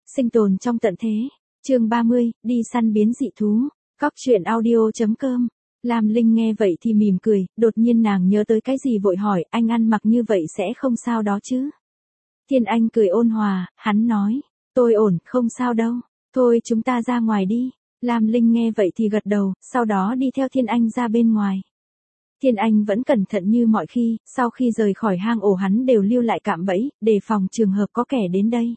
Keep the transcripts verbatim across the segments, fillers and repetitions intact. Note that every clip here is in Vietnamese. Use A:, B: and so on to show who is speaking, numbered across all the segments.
A: Sinh tồn trong tận thế. Chương ba mươi, đi săn biến dị thú. Cóc truyện audio.com. Lam Linh nghe vậy thì mỉm cười, đột nhiên nàng nhớ tới cái gì vội hỏi, anh ăn mặc như vậy sẽ không sao đó chứ? Thiên Anh cười ôn hòa, hắn nói, tôi ổn, không sao đâu, thôi chúng ta ra ngoài đi. Lam Linh nghe vậy thì gật đầu, sau đó đi theo Thiên Anh ra bên ngoài. Thiên Anh vẫn cẩn thận như mọi khi, sau khi rời khỏi hang ổ hắn đều lưu lại cạm bẫy, đề phòng trường hợp có kẻ đến đây.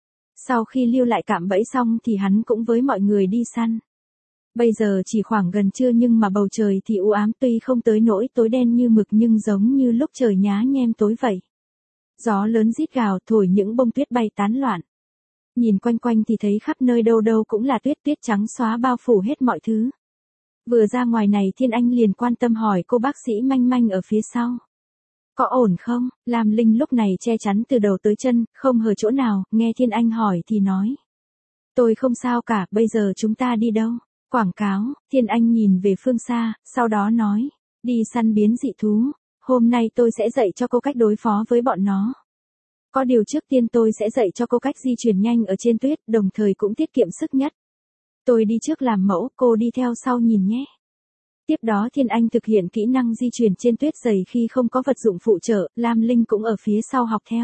A: Sau khi lưu lại cạm bẫy xong thì hắn cũng với mọi người đi săn. Bây giờ chỉ khoảng gần trưa nhưng mà bầu trời thì u ám, tuy không tới nỗi tối đen như mực nhưng giống như lúc trời nhá nhem tối vậy. Gió lớn rít gào thổi những bông tuyết bay tán loạn. Nhìn quanh quanh thì thấy khắp nơi đâu đâu cũng là tuyết, tuyết trắng xóa bao phủ hết mọi thứ. Vừa ra ngoài này Thiên Anh liền quan tâm hỏi cô bác sĩ Manh Manh ở phía sau. Có ổn không? Lam Linh lúc này che chắn từ đầu tới chân, không hở chỗ nào, nghe Thiên Anh hỏi thì nói. Tôi không sao cả, bây giờ chúng ta đi đâu? Quảng cáo. Thiên Anh nhìn về phương xa, sau đó nói. Đi săn biến dị thú. Hôm nay tôi sẽ dạy cho cô cách đối phó với bọn nó. Có điều trước tiên tôi sẽ dạy cho cô cách di chuyển nhanh ở trên tuyết, đồng thời cũng tiết kiệm sức nhất. Tôi đi trước làm mẫu, cô đi theo sau nhìn nhé. Tiếp đó Thiên Anh thực hiện kỹ năng di chuyển trên tuyết dày khi không có vật dụng phụ trợ, Lam Linh cũng ở phía sau học theo.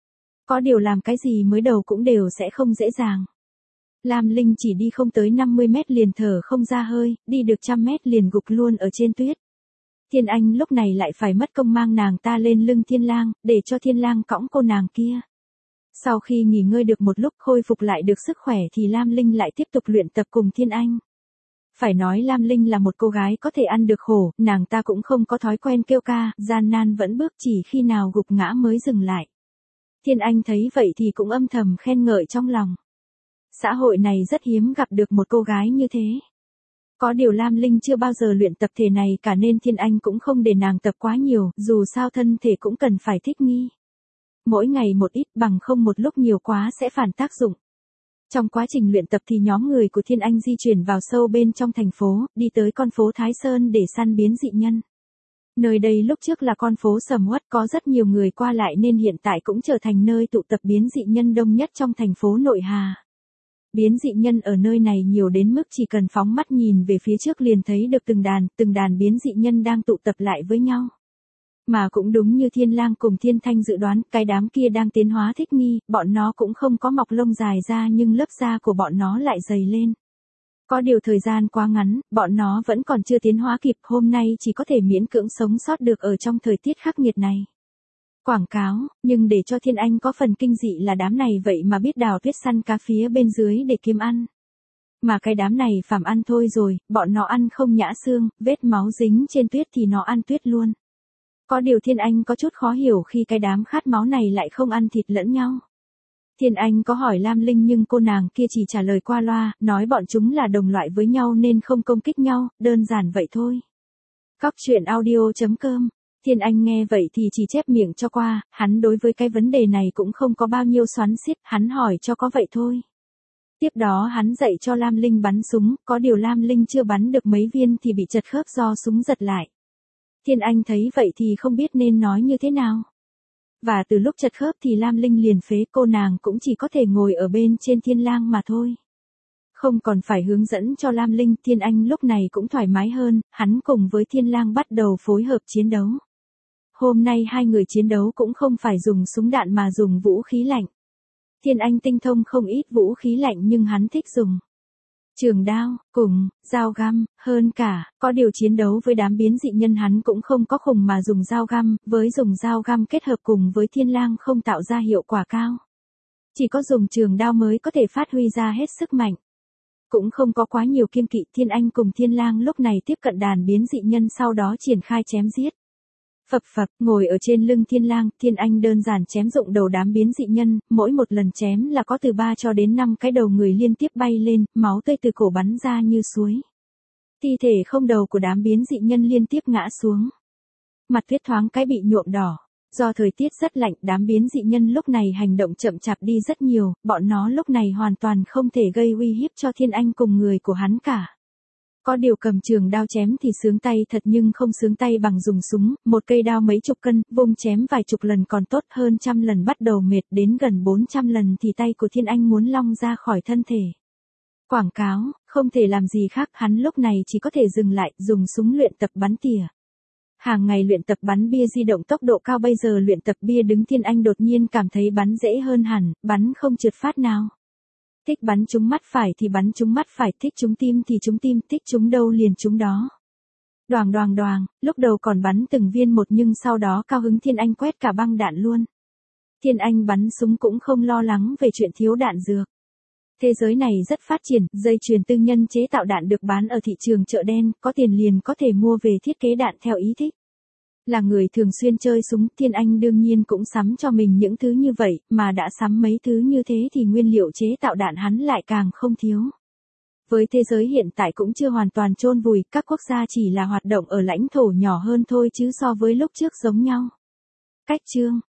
A: Có điều làm cái gì mới đầu cũng đều sẽ không dễ dàng. Lam Linh chỉ đi không tới năm mươi mét liền thở không ra hơi, đi được trăm mét liền gục luôn ở trên tuyết. Thiên Anh lúc này lại phải mất công mang nàng ta lên lưng Thiên Lang, để cho Thiên Lang cõng cô nàng kia. Sau khi nghỉ ngơi được một lúc khôi phục lại được sức khỏe thì Lam Linh lại tiếp tục luyện tập cùng Thiên Anh. Phải nói Lam Linh là một cô gái có thể ăn được khổ, nàng ta cũng không có thói quen kêu ca, gian nan vẫn bước chỉ khi nào gục ngã mới dừng lại. Thiên Anh thấy vậy thì cũng âm thầm khen ngợi trong lòng. Xã hội này rất hiếm gặp được một cô gái như thế. Có điều Lam Linh chưa bao giờ luyện tập thể này cả nên Thiên Anh cũng không để nàng tập quá nhiều, dù sao thân thể cũng cần phải thích nghi. Mỗi ngày một ít bằng không một lúc nhiều quá sẽ phản tác dụng. Trong quá trình luyện tập thì nhóm người của Thiên Anh di chuyển vào sâu bên trong thành phố, đi tới con phố Thái Sơn để săn biến dị nhân. Nơi đây lúc trước là con phố sầm uất có rất nhiều người qua lại nên hiện tại cũng trở thành nơi tụ tập biến dị nhân đông nhất trong thành phố Nội Hà. Biến dị nhân ở nơi này nhiều đến mức chỉ cần phóng mắt nhìn về phía trước liền thấy được từng đàn, từng đàn biến dị nhân đang tụ tập lại với nhau. Mà cũng đúng như Thiên Lang cùng Thiên Thanh dự đoán, cái đám kia đang tiến hóa thích nghi, bọn nó cũng không có mọc lông dài ra nhưng lớp da của bọn nó lại dày lên. Có điều thời gian quá ngắn, bọn nó vẫn còn chưa tiến hóa kịp, hôm nay chỉ có thể miễn cưỡng sống sót được ở trong thời tiết khắc nghiệt này. Quảng cáo, nhưng để cho Thiên Anh có phần kinh dị là đám này vậy mà biết đào tuyết săn cá phía bên dưới để kiếm ăn. Mà cái đám này phàm ăn thôi rồi, bọn nó ăn không nhã xương, vết máu dính trên tuyết thì nó ăn tuyết luôn. Có điều Thiên Anh có chút khó hiểu khi cái đám khát máu này lại không ăn thịt lẫn nhau. Thiên Anh có hỏi Lam Linh nhưng cô nàng kia chỉ trả lời qua loa, nói bọn chúng là đồng loại với nhau nên không công kích nhau, đơn giản vậy thôi. Cóc truyện audio.com. Thiên Anh nghe vậy thì chỉ chép miệng cho qua, hắn đối với cái vấn đề này cũng không có bao nhiêu xoắn xuýt, hắn hỏi cho có vậy thôi. Tiếp đó hắn dạy cho Lam Linh bắn súng, có điều Lam Linh chưa bắn được mấy viên thì bị chật khớp do súng giật lại. Thiên Anh thấy vậy thì không biết nên nói như thế nào. Và từ lúc chật khớp thì Lam Linh liền phế, cô nàng cũng chỉ có thể ngồi ở bên trên Thiên Lang mà thôi. Không còn phải hướng dẫn cho Lam Linh, Thiên Anh lúc này cũng thoải mái hơn, hắn cùng với Thiên Lang bắt đầu phối hợp chiến đấu. Hôm nay hai người chiến đấu cũng không phải dùng súng đạn mà dùng vũ khí lạnh. Thiên Anh tinh thông không ít vũ khí lạnh nhưng hắn thích dùng trường đao, cùng, dao găm, hơn cả, có điều chiến đấu với đám biến dị nhân hắn cũng không có khùng mà dùng dao găm, với dùng dao găm kết hợp cùng với Thiên Lang không tạo ra hiệu quả cao. Chỉ có dùng trường đao mới có thể phát huy ra hết sức mạnh. Cũng không có quá nhiều kiêng kỵ, Thiên Anh cùng Thiên Lang lúc này tiếp cận đàn biến dị nhân sau đó triển khai chém giết. Phập phập, ngồi ở trên lưng Thiên Lang, Thiên Anh đơn giản chém rụng đầu đám biến dị nhân, mỗi một lần chém là có từ ba cho đến năm cái đầu người liên tiếp bay lên, máu tươi từ cổ bắn ra như suối. Thi thể không đầu của đám biến dị nhân liên tiếp ngã xuống. Mặt tuyết thoáng cái bị nhuộm đỏ. Do thời tiết rất lạnh, đám biến dị nhân lúc này hành động chậm chạp đi rất nhiều, bọn nó lúc này hoàn toàn không thể gây uy hiếp cho Thiên Anh cùng người của hắn cả. Có điều cầm trường đao chém thì sướng tay thật nhưng không sướng tay bằng dùng súng, một cây đao mấy chục cân, vung chém vài chục lần còn tốt hơn trăm lần bắt đầu mệt đến gần bốn trăm lần thì tay của Thiên Anh muốn long ra khỏi thân thể. Quảng cáo, không thể làm gì khác, hắn lúc này chỉ có thể dừng lại, dùng súng luyện tập bắn tỉa. Hàng ngày luyện tập bắn bia di động tốc độ cao, bây giờ luyện tập bia đứng Thiên Anh đột nhiên cảm thấy bắn dễ hơn hẳn, bắn không trượt phát nào. Thích bắn trúng mắt phải thì bắn trúng mắt phải, thích trúng tim thì trúng tim, thích trúng đâu liền trúng đó. Đoàng đoàng đoàng, lúc đầu còn bắn từng viên một nhưng sau đó cao hứng Thiên Anh quét cả băng đạn luôn. Thiên Anh bắn súng cũng không lo lắng về chuyện thiếu đạn dược. Thế giới này rất phát triển, dây chuyền tư nhân chế tạo đạn được bán ở thị trường chợ đen, có tiền liền có thể mua về thiết kế đạn theo ý thích. Là người thường xuyên chơi súng, Thiên Anh đương nhiên cũng sắm cho mình những thứ như vậy, mà đã sắm mấy thứ như thế thì nguyên liệu chế tạo đạn hắn lại càng không thiếu. Với thế giới hiện tại cũng chưa hoàn toàn chôn vùi, các quốc gia chỉ là hoạt động ở lãnh thổ nhỏ hơn thôi chứ so với lúc trước giống nhau. Cách chương